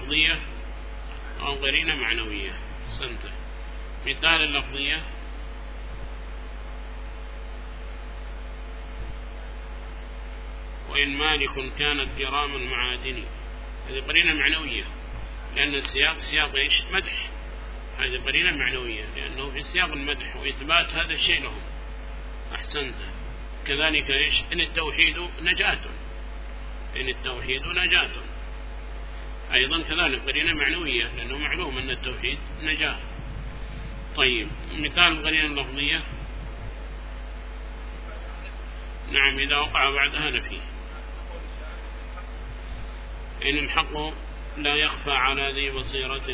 لفظية أو قرينة معنوية. سنته. مثال اللفظية: وإن مالك كانت جرام المعادن. هذه قرينة معنوية لأن السياق سياق إيش؟ مدح. هذه قرينة معنوية لأنه في سياق المدح وإثبات هذا الشيء لهم. أحسنت. كذلك إيش؟ إن التوحيد نجاة. إن التوحيد نجاة أيضا كذلك قرينة معنوية لأنه معلوم أن التوحيد نجاة. طيب مثال القرينة اللفظية: نعم إذا وقع بعدها نفي. إن الحق لا يخفى على ذي بصيرة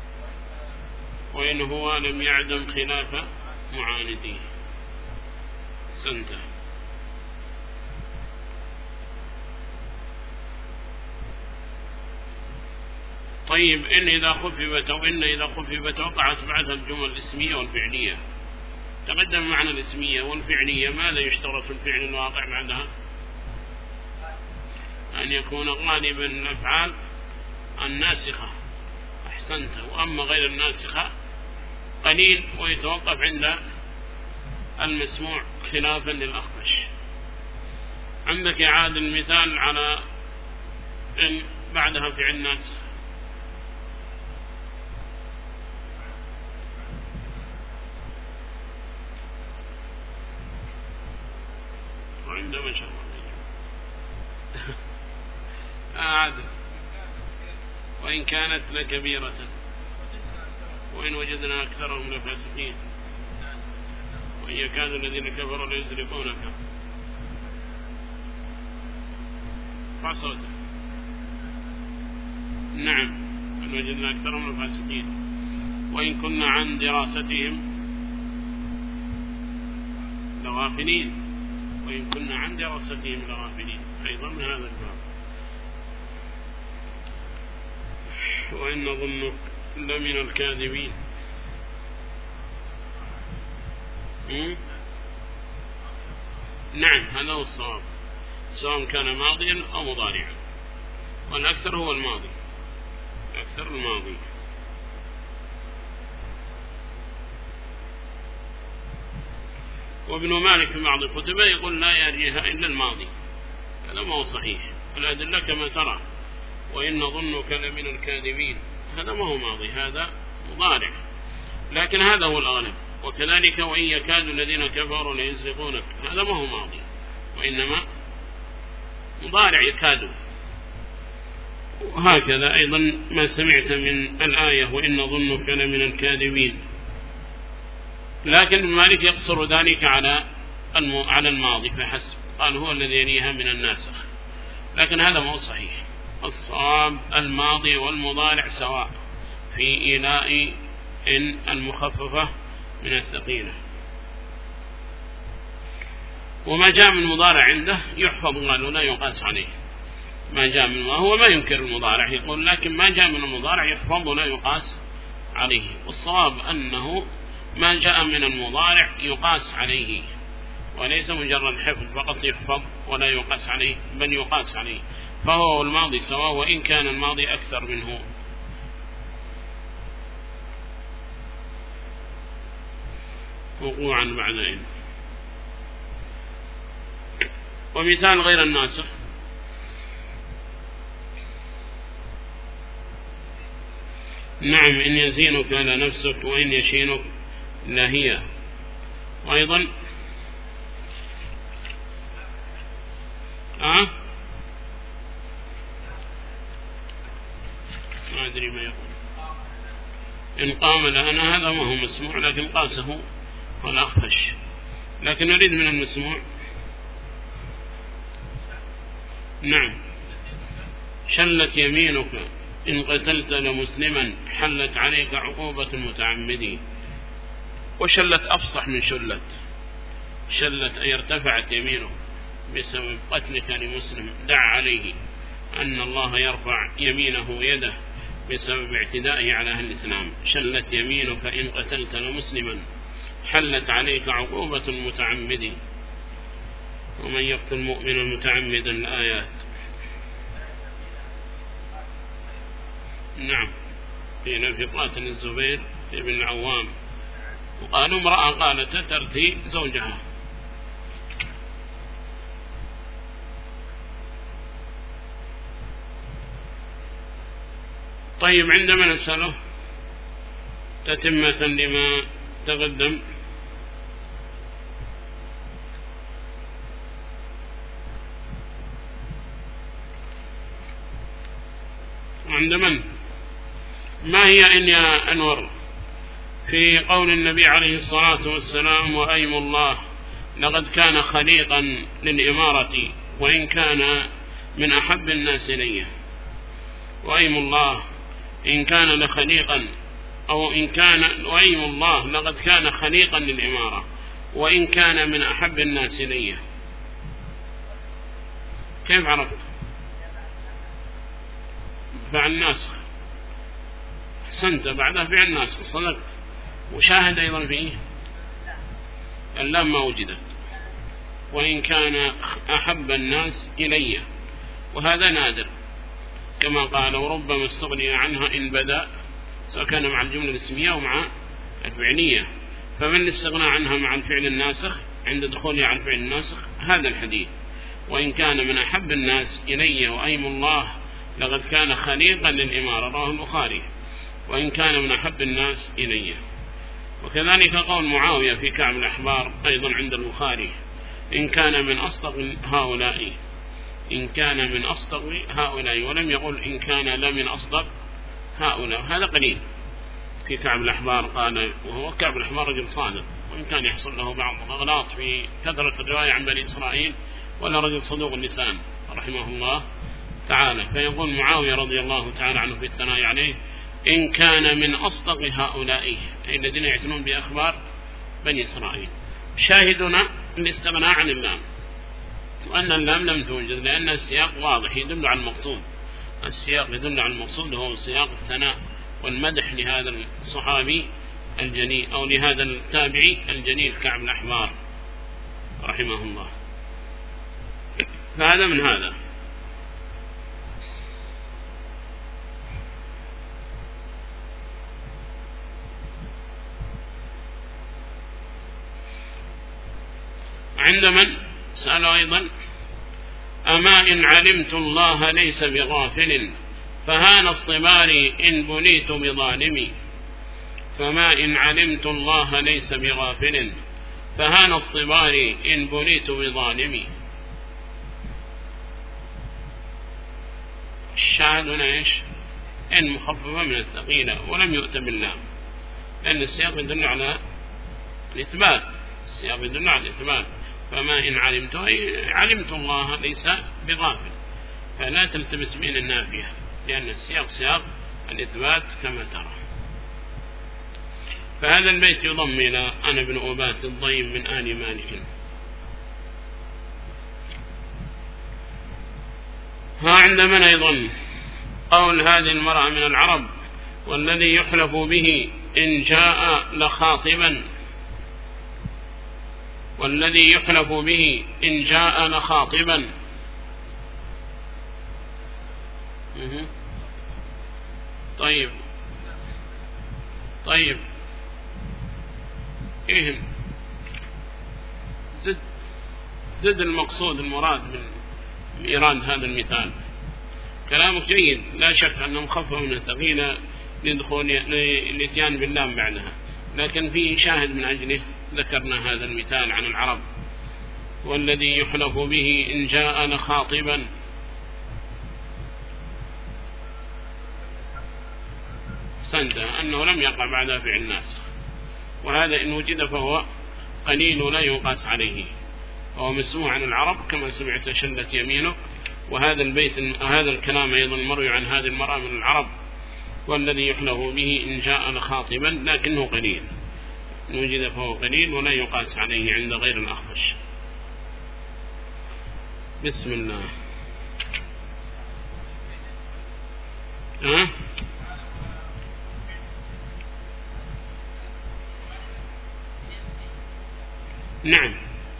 وإن هو لم يعدم خلاف معانديه. سنته. طيب إن إذا خففت أو إن إذا خففت وقعت بعد الجمل الاسمية والفعلية. تقدم معنى الاسمية والفعلية. ماذا يشترط في الفعل الواقع بعدها؟ أن يكون غالبا الأفعال الناسخة. أحسنت. وأما غير الناسخة قليل ويتوقف عند المسموع خلافا للأخفش. عندك إعادة المثال على إن بعدها فعل ناسخ. وعندما شاء الله أعادة: وإن كانت لكبيرة وإن وجدنا أكثرهم لفاسقين وإن يكاد الذين كفروا ليزلقونك. فصوت. نعم وإن وجدنا أكثرهم لفاسقين وإن كنا عن دراستهم لغافلين. وإن كنا عن دراستهم لغافلين أيضا من هذا الباب. وإن نظنك لمن الكاذبين. نعم هذا هو الصواب سواء كان ماضيا أو مضارعا والأكثر هو الماضي. الأكثر الماضي. وابن مالك في بعض الكتب يقول لا يرجيها إلا الماضي. هذا ما هو صحيح. الأدلة كما ترى: وإن نظنك لمن الكاذبين. هذا ما هو ماضي هذا مضارع لكن هذا هو الأغلب. وكذلك وإن يكاد الذين كفروا ليزلقونك. هذا ما هو ماضي وإنما مضارع يكاد. وهكذا أيضا ما سمعت من الآية: وإن نظنك لمن الكاذبين. لكن ابن مالك يقصر ذلك على الماضي فحسب. قال هو الذي يليها من الناسخ لكن هذا ما هو صحيح. الصواب الماضي والمضارع سواء في إيلاء إن المخففة من الثقيلة. وما جاء من المضارع عنده يحفظ قالوا لا يقاس عليه. ما جاء من هو ما ينكر المضارع يقول لكن ما جاء من المضارع يحفظ ولا يقاس عليه. والصواب أنه ما جاء من المضارع يقاس عليه وليس مجرد حفظ فقط يحفظ ولا يقاس عليه بل يقاس عليه. فهو الماضي سواء وإن كان الماضي أكثر منه. وقوعا بعد إن. ومثال غير الناسخ: نعم إن يزينك لنفسك وإن يشينك لهي. وأيضا ما أدري ما يقول. إن قام لأنا هذا ما هو مسموع لكن قاسه والأخفش. لكن نريد من المسموع. نعم شلت يمينك إن قتلت لمسلما حلت عليك عقوبة المتعمدين. وشلت أفصح من شلت. شلت أي ارتفعت يمينه بسبب قتلك لمسلم. دع عليه أن الله يرفع يمينه يده بسبب اعتدائه على أهل الإسلام. شلت يمينك إن قتلت لمسلما حلت عليك عقوبة المتعمدين. ومن يقتل مؤمنا متعمدا الآيات. نعم، قيل في قاتل الزبير بن العوام، وقالوا امرأة قالت ترثي زوجها. طيب، عندما نسأله تتمة لما تقدم، عند من؟ ما هي إن يا أنور في قول النبي عليه الصلاة والسلام وأيم الله لقد كان خليقا للإمارة وإن كان من أحب الناس إليه. وأيم الله إن كان لخليقا، أو إن كان وأيم الله لقد كان خليقا للإمارة وإن كان من أحب الناس إليه. كيف عرفت؟ فعل ناسخ، أحسنت، بعدها فعل ناسخ، صدقت. وشاهد أيضا فيه اللام ما وجدت، وإن كان أحب الناس إلي، وهذا نادر كما قال وربما استغني عنها إن بدأ، سواء كان مع الجملة الاسمية أو مع الفعلية. فمن الاستغناء عنها مع الفعل الناسخ عند دخولها على الفعل الناسخ هذا الحديث. وإن كان من أحب الناس إلي وأيم الله لقد كان خليقا للإمارة، رواه البخاري، وإن كان من أحب الناس إلي. وكذلك قول معاوية في كعب الأحبار أيضا عند البخاري إن كان من أصدق هؤلاء، إن كان من أصدق هؤلاء، ولم يقل إن كان لا من أصدق هؤلاء. هذا قليل في كعب الأحبار قال، وهو كعب الأحبار رجل صادق، وإن كان يحصل له بعض الأغلاط في كثرة الرواية عن بني إسرائيل، ولا رجل صدوق اللسان رحمه الله تعالى. فيقول معاوية رضي الله تعالى عنه في الثناء عليه إن كان من أصدق هؤلاء، أي الذين يعتنون بأخبار بني إسرائيل. شاهدنا الاستغناء عن اللام، وأن اللام لم توجد لأن السياق واضح يدل على المقصود. السياق يدل على المقصود، هو سياق الثناء والمدح لهذا الصحابي الجليل أو لهذا التابعي الجليل كعب الأحبار رحمه الله. فهذا من هذا. عند من سألوا أيضا أما إن علمت الله ليس بغافل فهان اصطباري إن بليت بظالمي. فما إن علمت الله ليس بغافل فهان اصطباري إن بليت بظالمي. الشاهد هنا إيش؟ إن مخففة من الثقيلة ولم يؤت باللام، لأن السياق يدل على الإثبات، السياق يدل على الإثبات. فما إن علمت الله ليس بغافل، فلا تلتبس بين النافية، لأن السياق سياق الإثبات كما ترى. فهذا البيت يضم إلى أنا بن أبات الضيم من آل مالك. عند من أيضا قول هذه المرأة من العرب والذي يحلف به إن جاء لخاطبا، والذي يحلف به إن جاء لخاطبا. طيب إيه زد المقصود المراد من إيراد هذا المثال. كلامك جيد، لا شك أنه مخفف من الثقيلة لدخول الاتيان باللام بعدها، لكن فيه شاهد من أجله ذكرنا هذا المثال عن العرب والذي يحلف به إن جاء لخاطبا. سند أنه لم يقع بعد فعل ناسخ، وهذا إن وجد فهو قليل لا يقاس عليه، وهو مسموع عن العرب كما سمعت شلت يمينه. وهذا البيت هذا الكلام أيضا مروي عن هذه المرأة من العرب والذي يحلف به إن جاء لخاطبا، لكنه قليل، إن وجد فهو قليل ولا يقاس عليه عند غير الأخفش. بسم الله. نعم،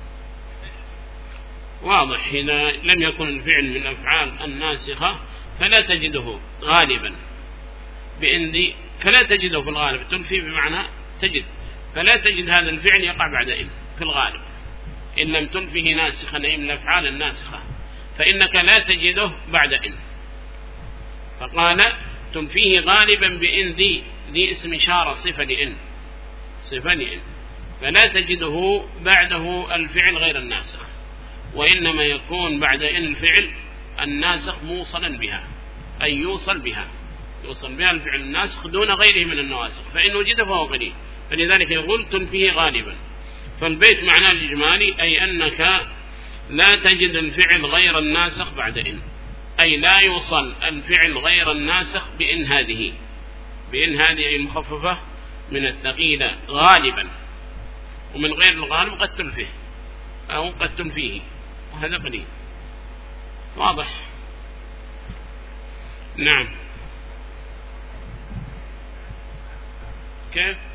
واضح. إذا لم يكن الفعل من الأفعال الناسخة فلا تجده غالبا، بإن ذي فلا تجده في الغالب. تنفي بمعنى تجد، فلا تجد هذا الفعل يقع بعد إن في الغالب، إن لم تنفه ناسخا أي من الأفعال الناسخة، فإنك لا تجده بعد إن. فقال تنفيه غالبا بإن ذي اسم إشارة صفة لإن، فلا تجده بعده الفعل غير الناسخ، وإنما يكون بعد إن الفعل الناسخ موصلا بها، أي يوصل بها الفعل الناسخ دون غيره من النواسخ، فإن وجد فهو قليل، فلذلك يقول تنفيه غالبا. فالبيت معناه الإجمالي أي أنك لا تجد الفعل غير الناسخ بعد إن، أي لا يوصل الفعل غير الناسخ بإن هذه أي المخففة من الثقيلة غالبا، ومن غير الغالب قد تنفيه أو قد تنفيه، وهذا قليل. واضح؟ نعم. كيف؟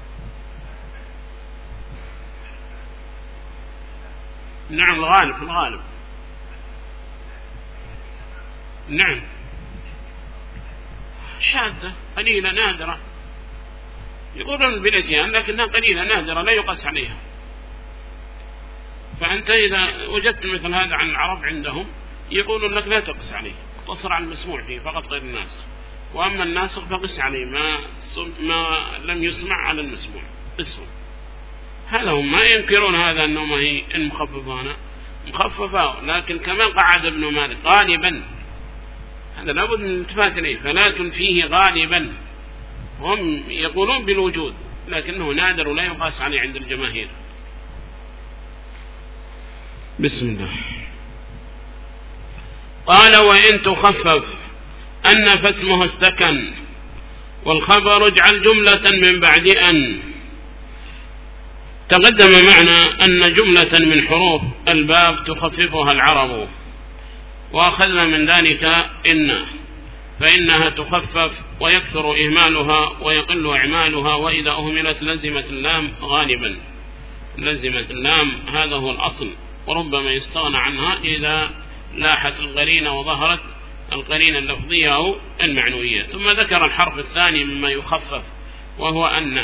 نعم الغالب نعم شاذة قليلة نادرة، يقولون بالأتيان لكنها قليلة نادرة لا يقاس عليها. فأنت إذا وجدت مثل هذا عن العرب عندهم يقولون لك لا تقس عليه، اقتصر على المسموع فيه فقط غير الناسخ، وأما الناسخ فقس عليه ما لم يسمع على المسموع قسم. هذا هم ما ينكرون هذا أنه هي المخففة مخففة، لكن كما قعد ابن مالك غالبا، هذا لابد من الالتفات إليه. فلا تنفيه غالبا، هم يقولون بالوجود لكنه نادر ولا يقاس عليه عند الجماهير. بسم الله. قال وإن تخفف أن فاسمه استكن، والخبر اجعل جملة من بعد أن. تقدم معنا أن جملة من حروف الباب تخففها العرب، وأخذنا من ذلك إن، فإنها تخفف ويكثر إهمالها ويقل إعمالها، وإذا أهملت لزمت اللام غالبا، لزمت اللام هذا هو الأصل، وربما يستغنى عنها إذا لاحت القرينة وظهرت القرينة اللفظية أو المعنوية. ثم ذكر الحرف الثاني مما يخفف وهو أن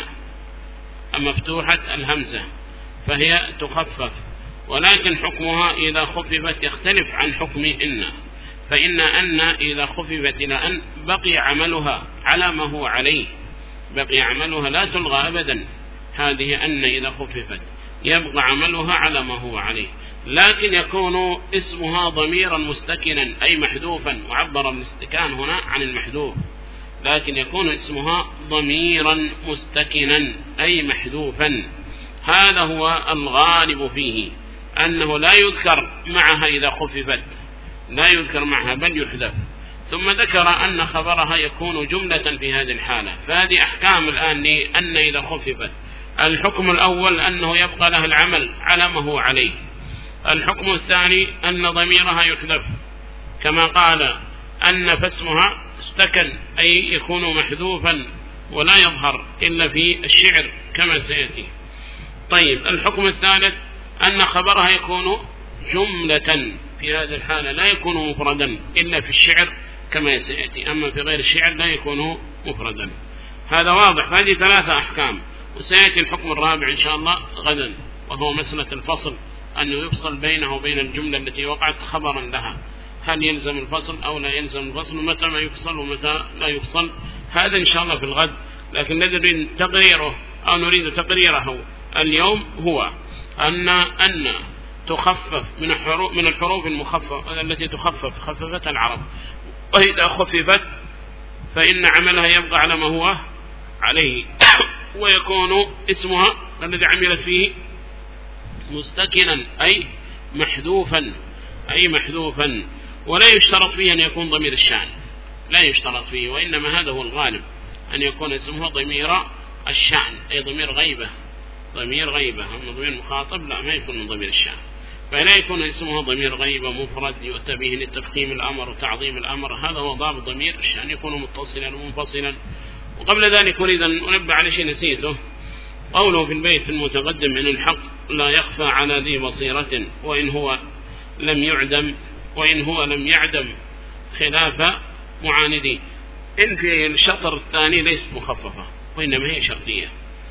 مفتوحة الهمزة، فهي تخفف، ولكن حكمها إذا خففت يختلف عن حكم إن. فإن أن إذا خففت إلى أن بقي عملها على ما هو عليه، بقي عملها لا تلغى أبدا. هذه أن إذا خففت يبقى عملها على ما هو عليه، لكن يكون اسمها ضميرا مستكنا أي محذوفا، وعبر الاستكان هنا عن المحذوف، لكن يكون اسمها ضميرا مستكنا أي محذوفا. هذا هو الغالب فيه، أنه لا يذكر معها إذا خففت، لا يذكر معها بل يحذف. ثم ذكر أن خبرها يكون جملة في هذه الحالة. فهذه أحكام الآن لأن إذا خففت. الحكم الأول أنه يبقى له العمل على ما هو عليه. الحكم الثاني أن ضميرها يحذف، كما قال أن فاسمها استكن أي يكون محذوفا ولا يظهر إلا في الشعر كما سيأتي. طيب الحكم الثالث أن خبرها يكون جملة في هذه الحالة، لا يكون مفردا إلا في الشعر كما سيأتي، أما في غير الشعر لا يكون مفردا. هذا واضح. هذه ثلاثة أحكام، وسيأتي الحكم الرابع إن شاء الله غدا، وهو مسألة الفصل، أنه يفصل بينه وبين الجملة التي وقعت خبرا لها، هل يلزم الفصل أو لا يلزم الفصل، متى ما يفصل ومتى لا يفصل. هذا إن شاء الله في الغد، لكن نريد تقريره أو نريد تقريره اليوم هو أن تخفف من الحروف المخففة التي خففتها العرب، وإذا خففت فإن عملها يبقى على ما هو عليه، ويكون اسمها الذي عملت فيه مستكنا أي محذوفا، ولا يشترط فيه أن يكون ضمير الشأن، لا يشترط فيه، وإنما هذا هو الغالب أن يكون اسمه ضمير الشأن أي ضمير غيبة، أما ضمير مخاطب لا، ما يكون من ضمير الشأن، فلا يكون اسمه ضمير غيبة مفرد يؤتى به لتفخيم الأمر وتعظيم الأمر. هذا هو ضابط ضمير الشأن، يكون متصلا ومنفصلا. وقبل ذلك أريد أن أنبه على شيء نسيته، قوله في البيت المتقدم من الحق لا يخفى على ذي بصيرة، وإن هو لم يعدم خلاف معاندي. إن في الشطر الثاني ليست مخففة وإنما هي شرطية،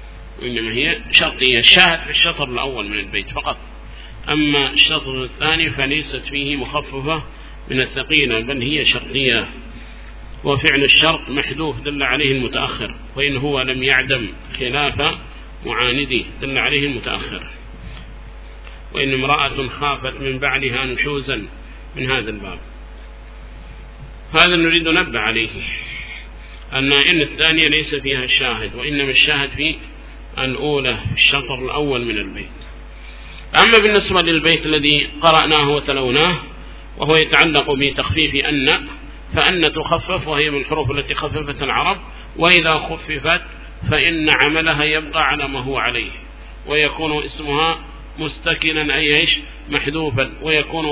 الشاهد في الشطر الأول من البيت فقط، أما الشطر الثاني فليست فيه مخففة من الثقيلة بل هي شرطية. وفعل الشرط محذوف دل عليه المتأخر، وإن هو لم يعدم خلاف معاندي دل عليه المتأخر. وإن امرأة خافت من بعلها نشوزا من هذا الباب. هذا نريد ننبه عليه أن إن الثانية ليس فيها الشاهد، وإنما الشاهد في الأولى في الشطر الأول من البيت. أما بالنسبة للبيت الذي قرأناه وتلوناه وهو يتعلق بتخفيف أن، فأن تخفف وهي من الحروف التي خففت العرب، وإذا خففت فإن عملها يبقى على ما هو عليه، ويكون اسمها مستكنا أي إيش محذوفا، ويكون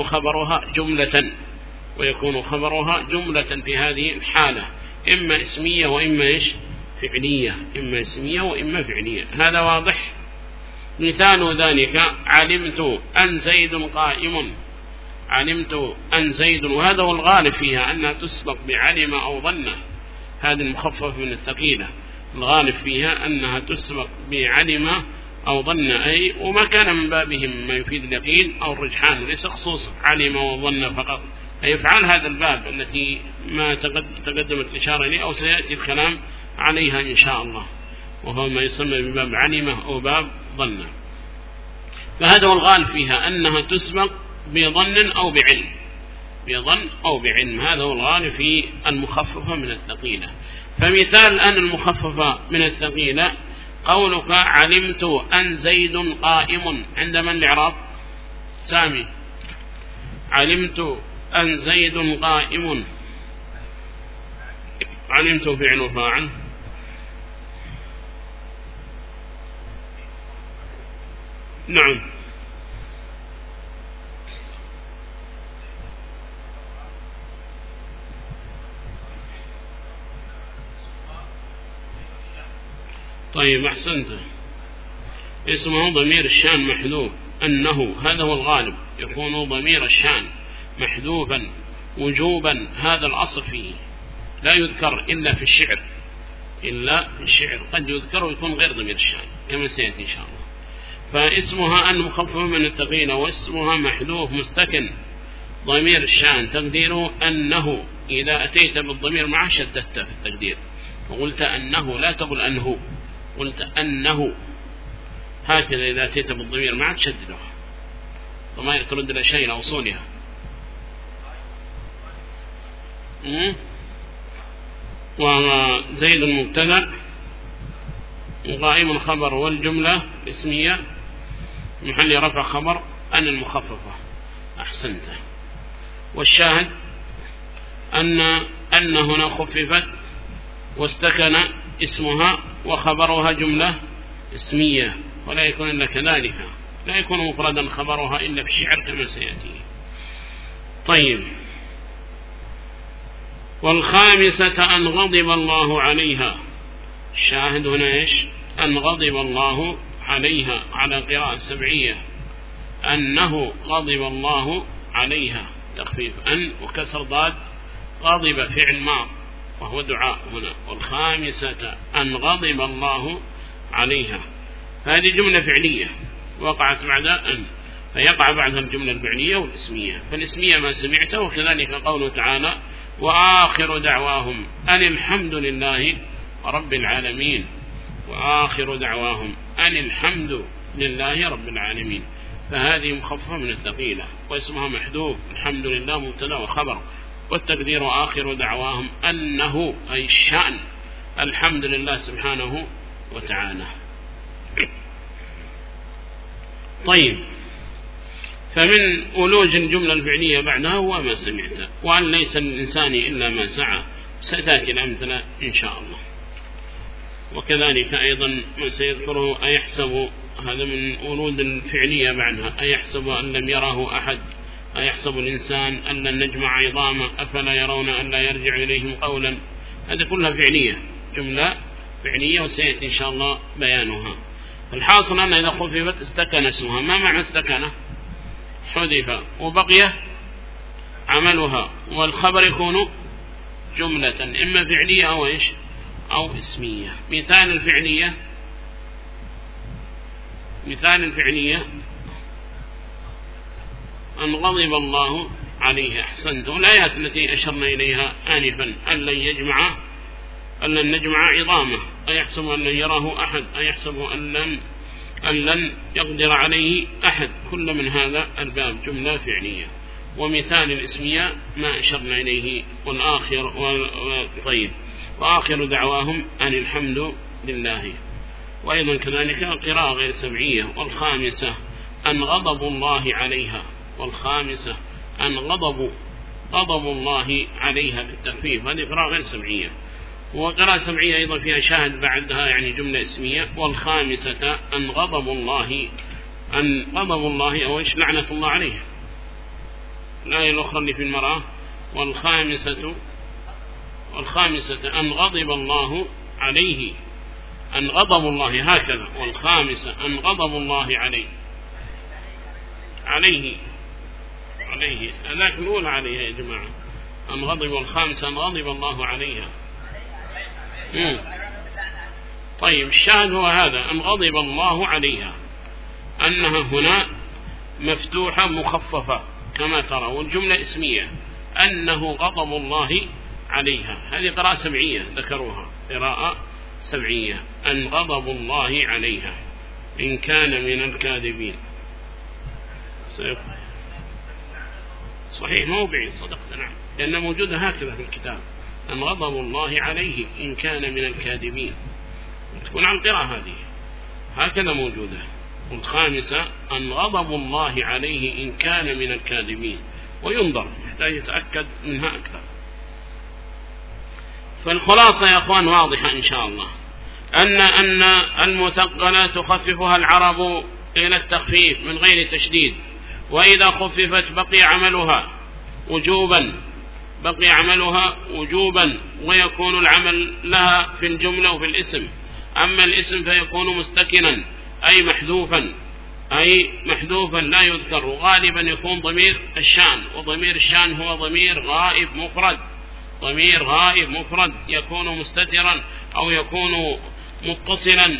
خبرها جملة في هذه الحالة، إما اسمية وإما إيش فعلية، إما اسمية وإما فعلية. هذا واضح. مثال ذلك علمت أن زيد قائم، علمت أن زيد، وهذا هو الغالب فيها أنها تسبق بعلم أو ظن، هذه المخفف من الثقيلة الغالب فيها أنها تسبق بعلم أو ظن، أي وما كان من بابهم ما يفيد اليقين أو الرجحان، ليس خصوص علم وظن فقط، أي يفعل هذا الباب التي ما تقدمت الإشارة إليه أو سيأتي الكلام عليها إن شاء الله، وهو ما يسمى بباب علمة أو باب ظن. فهذا هو الغالب فيها أنها تسبق بظن أو بعلم، بظن أو بعلم، هذا هو الغالب في المخففة من الثقيلة. فمثال الآن المخففة من الثقيلة قولك علمت أن زيد قائم، عند من الإعراب؟ سامي. علمت أن زيد قائم، علمت فعل فاعل، نعم طيب أحسنت. اسمه ضمير الشان محذوف، أنه هذا هو الغالب، يكون ضمير الشان محذوفا وجوبا، هذا الأصل فيه، لا يذكر إلا في الشعر، قد يذكر ويكون غير ضمير الشان كما سيأتي إن شاء الله. فاسمها أن مخفف من الثقيلة، واسمها محذوف مستكن ضمير الشان، تقديره أنه، إذا أتيت بالضمير معه شددت في التقدير وقلت أنه، لا تقل أنه، قلت أنه، هكذا إذا أتيت بالضمير معه تشدده وما ترد الأشياء إلى أصولها. وزيد المبتدأ وقائم خبر، والجملة اسمية محل رفع خبر أن المخففة. أحسنت. والشاهد أن هنا خففت واستكن اسمها وخبرها جملة اسمية، ولا يكون إلا كذلك، لا يكون مفردا خبرها إلا في الشعر كما سيأتي. طيب. والخامسة أن غضب الله عليها، الشاهد هنا إيش؟ أن غضب الله عليها، على قراءة سبعية، أنه غضب الله عليها، تخفيف أن وكسر ضاد، غضب فعل ماض وهو دعاء هنا. والخامسة أن غضب الله عليها، هذه جملة فعلية وقعت بعد أن، فيقع بعدها الجملة الفعلية والاسمية. فالاسمية ما سمعته، وكذلك قوله تعالى وآخر دعواهم أن الحمد لله رب العالمين، وآخر دعواهم أن الحمد لله رب العالمين، فهذه مخففة من الثقيلة، واسمها محذوف، الحمد لله مبتدا وخبر، والتقدير آخر دعواهم أنه أي الشأن الحمد لله سبحانه وتعالى. طيب. فمن أولوج الجملة الفعلية بعدها هو ما سمعت، وأن ليس للإنسان إلا ما سعى، ستأتي الأمثلة إن شاء الله. وكذلك أيضا ما سيذكره أيحسب، هذا من أولود الفعلية بعدها، أيحسب أن لم يره أحد، أيحسب الإنسان أن لن نجمع عظاما، أفلا يرون أن لا يرجع إليهم قولا، هذه كلها فعلية، جملة فعلية وسيأتي إن شاء الله بيانها. الحاصل أن إذا خففت استكن اسمها. ما معنى استكنه؟ حذف وبقي عملها، والخبر يكون جملة إما فعلية أو إيش أو اسمية. مثال الفعلية أن غضب الله عليه. أحسنت. الآيات التي أشرنا إليها آنفا أن لن نجمع عظامه، أيحسب أن لن يراه أحد، أيحسب أن لن يقدر عليه أحد. كل من هذا الباب جملة فعلية. ومثال الاسمية ما أشرنا إليه. وآخر دعواهم أن الحمد لله. وأيضا كذلك قراءة غير سبعية. والخامسة أن غضب الله عليها. والخامسة أن غضب الله عليها بالتخفيف. هذه قراءة غير سبعية. وقراءة سبعية أيضا فيها شاهد بعدها يعني جملة اسمية. والخامسة أن غضب الله أو إيش لعنة الله عليه. الآية الأخرى اللي في المرأة والخامسة أن غضب الله عليه. أن غضب الله هكذا. والخامسة أن غضب الله عليه هذاك الأولى عليها يا جماعة. أن غضب. والخامسة أن غضب الله عليها. طيب الشاهد هو هذا أن غضب الله عليها، أنها هنا مفتوحة مخففة كما ترى. والجملة اسمية أنه غضب الله عليها. هذه قراءة سبعية ذكروها، قراءة سبعية. أن غضب الله عليها إن كان من الكاذبين. صحيح موضعي صدقت نعم، لأنها موجودة هكذا في الكتاب. أن غضب الله عليه إن كان من الكاذبين، تكون على القراءة هذه هكذا موجودة. والخامسة أن غضب الله عليه إن كان من الكاذبين. وينظر يحتاج يتأكد منها أكثر. فالخلاصة يا أخوان واضحة إن شاء الله أن المثقلة تخففها العرب إلى التخفيف من غير تشديد. وإذا خففت بقي عملها وجوبا ويكون العمل لها في الجملة وفي الاسم. أما الاسم فيكون مستكنا أي محذوفا لا يذكر. وغالبا يكون ضمير الشان، وضمير الشان هو ضمير غائب مفرد يكون مستترا أو يكون متصلا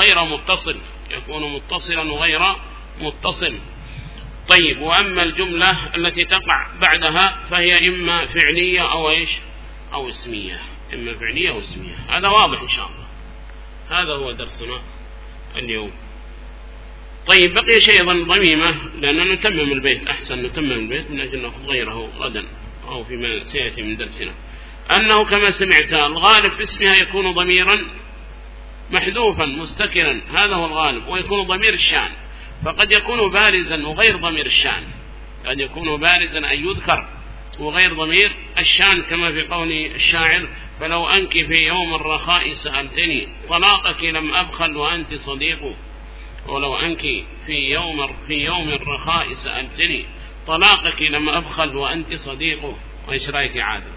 وغير متصل. طيب وأما الجملة التي تقع بعدها فهي إما فعلية أو اسمية. هذا واضح إن شاء الله. هذا هو درسنا اليوم. طيب بقي شيء ضميمة، لأننا نتمم البيت. أحسن نتمم البيت من أجل نأخذ غيره غدا أو فيما سيأتي من درسنا. أنه كما سمعت الغالب في اسمها يكون ضميرا محذوفا مستكنا، هذا هو الغالب. ويكون ضمير الشان، فقد يكون بارزا وغير ضمير الشان. قد يكون بارزا أن يذكر وغير ضمير الشان، كما في قول الشاعر: فلو أنك في يوم الرخاء سألتني طلاقك لم أبخل وأنت صديق. ولو أنك في يوم الرخاء سألتني طلاقك لم أبخل وأنت صديق. وإيش رأيك يا عادل؟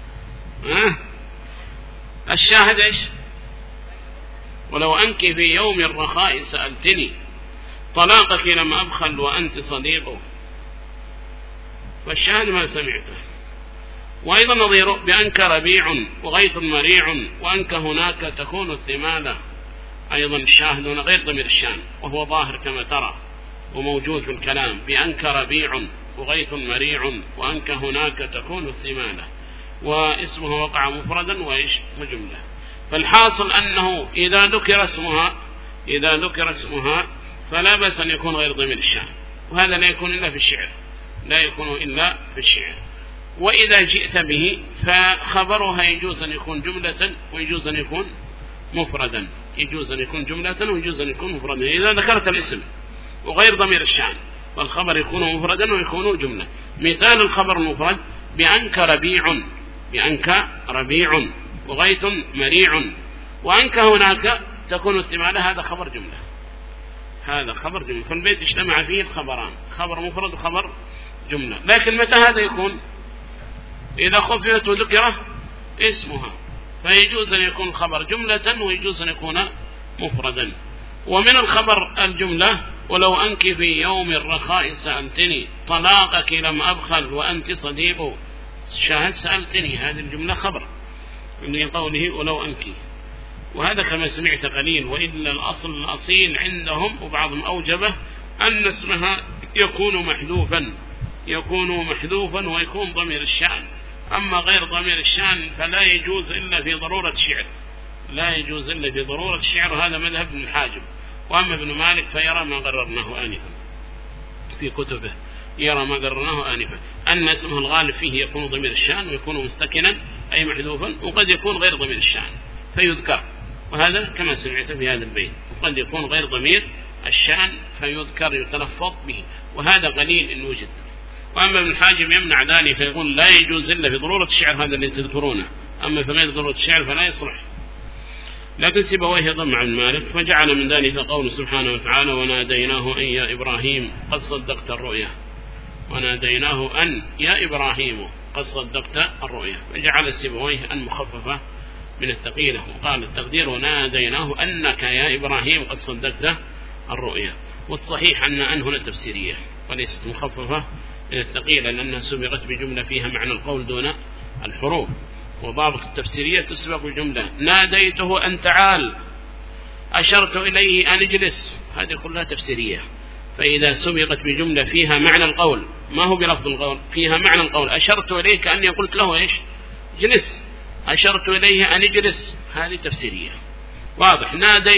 الشاهد إيش؟ ولو أنك في يوم الرخاء سألتني طلاقك لم أبخل وأنت صديق. والشاهد ما سمعته. وأيضا نظير بأنك ربيع وغيث مريع وأنك هناك تكون الثمالة. أيضا الشاهد هنا غير ضمير الشان، وهو ظاهر كما ترى وموجود في الكلام. بأنك ربيع وغيث مريع وأنك هناك تكون الثمالة. واسمه وقع مفردا وجملة. فالحاصل أنه إذا ذكر اسمها فلا بأس أن يكون غير ضمير الشان. وهذا لا يكون إلا في الشعر. وإذا جئت به فخبرها يجوز أن يكون جملة ويجوز أن يكون مفردا. إذا ذكرت الاسم وغير ضمير الشان فالخبر يكون مفردا ويكون جملة. مثال الخبر المفرد: بأنك ربيع وغيث مريع وأنك هناك تكون الثمالة. هذا خبر جملة. فالبيت اجتمع فيه الخبران، خبر مفرد وخبر جملة. لكن متى هذا يكون؟ إذا خففت وذكر اسمها فيجوز أن يكون الخبر جملة ويجوز أن يكون مفردا. ومن الخبر الجملة: ولو أنك في يوم الرخاء سألتني طلاقك لم أبخل وأنت شاهد سألتني، هذه الجملة خبر من قوله ولو أنكي، وهذا كما سمعت قليل، وإلا الأصل الأصيل عندهم وبعضهم أوجبه أن اسمها يكون محذوفا ويكون ضمير الشأن. أما غير ضمير الشأن فلا يجوز إلا في ضرورة الشعر، هذا مذهب ابن الحاجب. وأما ابن مالك فيرى ما قررناه آنفا في كتبه، أن اسمه الغالب فيه يكون ضمير الشأن ويكون مستكنا أي محذوفا، وقد يكون غير ضمير الشأن فيذكر، وهذا كما سمعت في هذا البيت، وقد يكون غير ضمير الشأن فيذكر يتلفظ به، وهذا قليل إن وجد. وأما ابن الحاجب يمنع ذلك فيقول لا يجوز إلا في ضرورة الشعر، هذا اللي تذكرونه، أما في غير ضرورة الشعر فلا يصلح. لكن سيبويه ضم عن مالك، فجعل من ذلك قول سبحانه وتعالى وناديناه أن يا إبراهيم قد صدقت الرؤيا، وناديناه أن يا إبراهيم قد صدقت الرؤيا، فجعل سيبويه أن مخففة من الثقيلة، وقال التقدير وناديناه أنك يا إبراهيم قد صدقت الرؤيا. والصحيح أن هنا تفسيرية وليست مخففة من الثقيلة، لأنها سبقت بجملة فيها معنى القول دون الحروف، وضابط التفسيرية تسبق بجملة ناديته أن تعال، أشرت إليه أن اجلس، هذه كلها تفسيرية. فإذا سبقت بجملة فيها معنى القول، ما هو بلفظ القول، فيها معنى القول، أشرت إليه كأني قلت له إيش جلس، أشرت إليه أن اجلس، هذه تفسيرية واضح.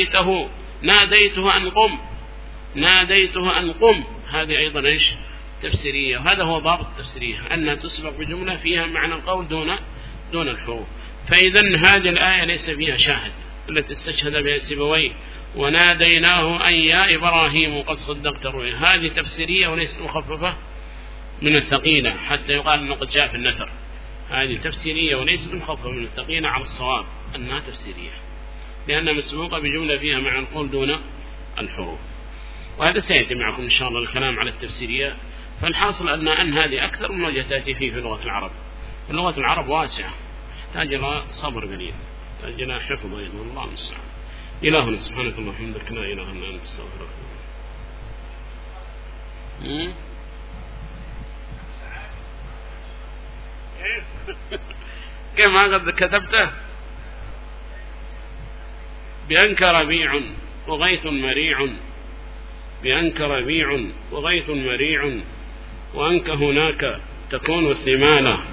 ناديته أن قم، هذه أيضا إيش تفسيرية، وهذا هو ضابط التفسيرية، أنها تسبق بجملة فيها معنى القول دون الحروف. فإذا هذه الآية ليس فيها شاهد التي استشهد بها سيبويه وناديناه أن يا إبراهيم قد صدقت الرؤيا، هذه تفسيرية وليست مخففة من الثقيلة حتى يقال أنه قد جاء في النثر، هذه تفسيرية وليست مخففة من الثقيلة، على الصواب أنها تفسيرية لأنها مسبوقة بجملة فيها معنى القول دون الحروف. وهذا سيأتي معكم إن شاء الله الكلام على التفسيرية. فالحاصل أن هذه أكثر من وجه تأتي فيه في لغة العرب، اللغة العرب واسعة، تحتاج إلى صبر قليل، تحتاج إلى حفظ أيضا، الله المستعان. إلهنا سبحانك اللهم وبحمدك لا إله إلا أنت استغفرك. كما قد كتبته بأنك ربيع وغيث مريع، بأنك ربيع وغيث مريع، وأنك هناك تكون الثمالة